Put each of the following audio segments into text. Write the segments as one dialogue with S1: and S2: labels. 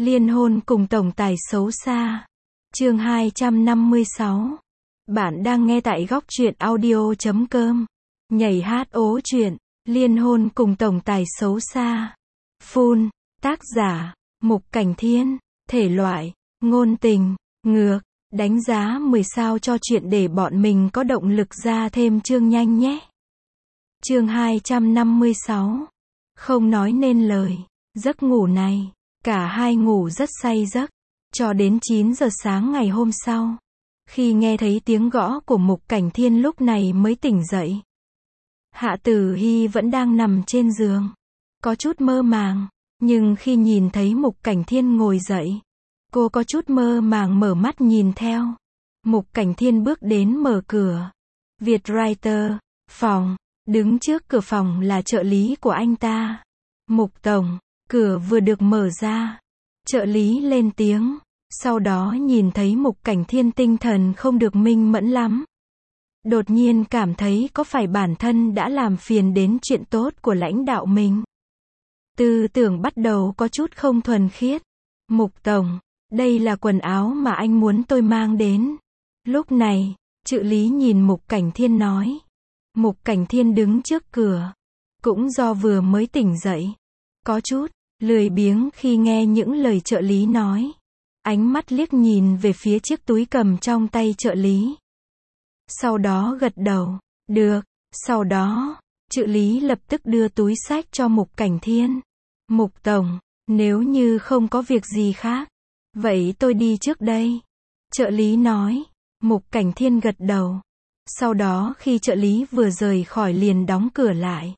S1: Liên hôn cùng tổng tài xấu xa. Chương 256. Bạn đang nghe tại góc truyện audio.com. Nhảy hát ố truyện, liên hôn cùng tổng tài xấu xa. Full, tác giả, Mục Cảnh Thiên, thể loại, ngôn tình, ngược, đánh giá 10 sao cho chuyện để bọn mình có động lực ra thêm chương nhanh nhé. Chương 256. Không nói nên lời, giấc ngủ này, cả hai ngủ rất say giấc, cho đến 9 giờ sáng ngày hôm sau. Khi nghe thấy tiếng gõ của Mục Cảnh Thiên lúc này mới tỉnh dậy. Hạ Tử Hi vẫn đang nằm trên giường, có chút mơ màng, nhưng khi nhìn thấy Mục Cảnh Thiên ngồi dậy, cô có chút mơ màng mở mắt nhìn theo. Mục Cảnh Thiên bước đến mở cửa. Vietwriter, phòng, đứng trước cửa phòng là trợ lý của anh ta. Mục tổng, cửa vừa được mở ra. Trợ lý lên tiếng, sau đó nhìn thấy Mục Cảnh Thiên tinh thần không được minh mẫn lắm. Đột nhiên cảm thấy có phải bản thân đã làm phiền đến chuyện tốt của lãnh đạo mình. Tư tưởng bắt đầu có chút không thuần khiết. Mục tổng, đây là quần áo mà anh muốn tôi mang đến. Lúc này, trợ lý nhìn Mục Cảnh Thiên nói. Mục Cảnh Thiên đứng trước cửa. Cũng do vừa mới tỉnh dậy, có chút lười biếng khi nghe những lời trợ lý nói. Ánh mắt liếc nhìn về phía chiếc túi cầm trong tay trợ lý. Sau đó gật đầu, được. Sau đó, trợ lý lập tức đưa túi xách cho Mục Cảnh Thiên. Mục tổng, nếu như không có việc gì khác, vậy tôi đi trước đây. Trợ lý nói. Mục Cảnh Thiên gật đầu. Sau đó khi trợ lý vừa rời khỏi liền đóng cửa lại.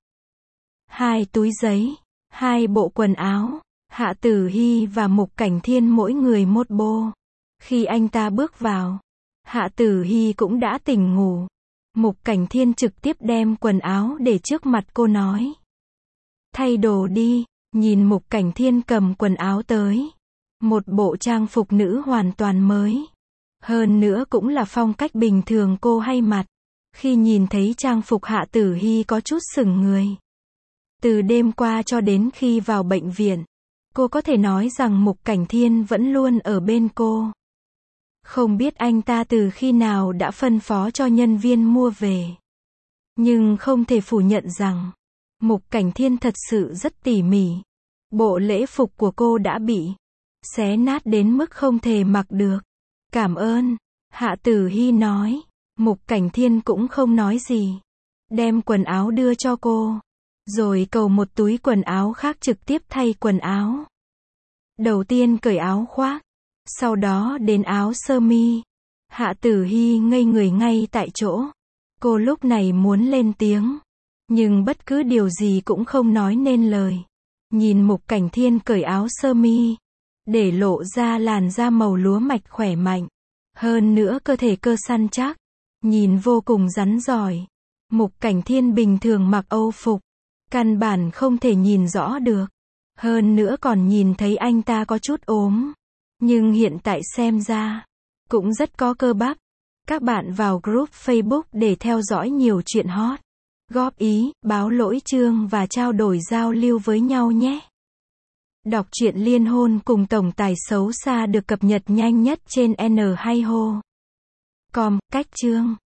S1: 2 túi giấy, 2 bộ quần áo, Hạ Tử Hi và Mục Cảnh Thiên mỗi người một bộ. Khi anh ta bước vào, Hạ Tử Hi cũng đã tỉnh ngủ. Mục Cảnh Thiên trực tiếp đem quần áo để trước mặt cô nói. Thay đồ đi. Nhìn Mục Cảnh Thiên cầm quần áo tới. Một bộ trang phục nữ hoàn toàn mới. Hơn nữa cũng là phong cách bình thường cô hay mặc. Khi nhìn thấy trang phục Hạ Tử Hi có chút sững người. Từ đêm qua cho đến khi vào bệnh viện, cô có thể nói rằng Mục Cảnh Thiên vẫn luôn ở bên cô. Không biết anh ta từ khi nào đã phân phó cho nhân viên mua về. Nhưng không thể phủ nhận rằng, Mục Cảnh Thiên thật sự rất tỉ mỉ. Bộ lễ phục của cô đã bị xé nát đến mức không thể mặc được. Cảm ơn, Hạ Tử Hi nói. Mục Cảnh Thiên cũng không nói gì. Đem quần áo đưa cho cô. Rồi cầu một túi quần áo khác trực tiếp thay quần áo. Đầu tiên cởi áo khoác. Sau đó đến áo sơ mi. Hạ Tử Hi ngây người ngay tại chỗ. Cô lúc này muốn lên tiếng. Nhưng bất cứ điều gì cũng không nói nên lời. Nhìn Mục Cảnh Thiên cởi áo sơ mi. Để lộ ra làn da màu lúa mạch khỏe mạnh. Hơn nữa cơ thể cơ săn chắc. Nhìn vô cùng rắn giỏi. Mục Cảnh Thiên bình thường mặc Âu phục. Căn bản không thể nhìn rõ được. Hơn nữa còn nhìn thấy anh ta có chút ốm. Nhưng hiện tại xem ra, cũng rất có cơ bắp. Các bạn vào group Facebook để theo dõi nhiều chuyện hot. Góp ý, báo lỗi chương và trao đổi giao lưu với nhau nhé. Đọc truyện liên hôn cùng tổng tài xấu xa được cập nhật nhanh nhất trên Nhhiho.com, cách chương.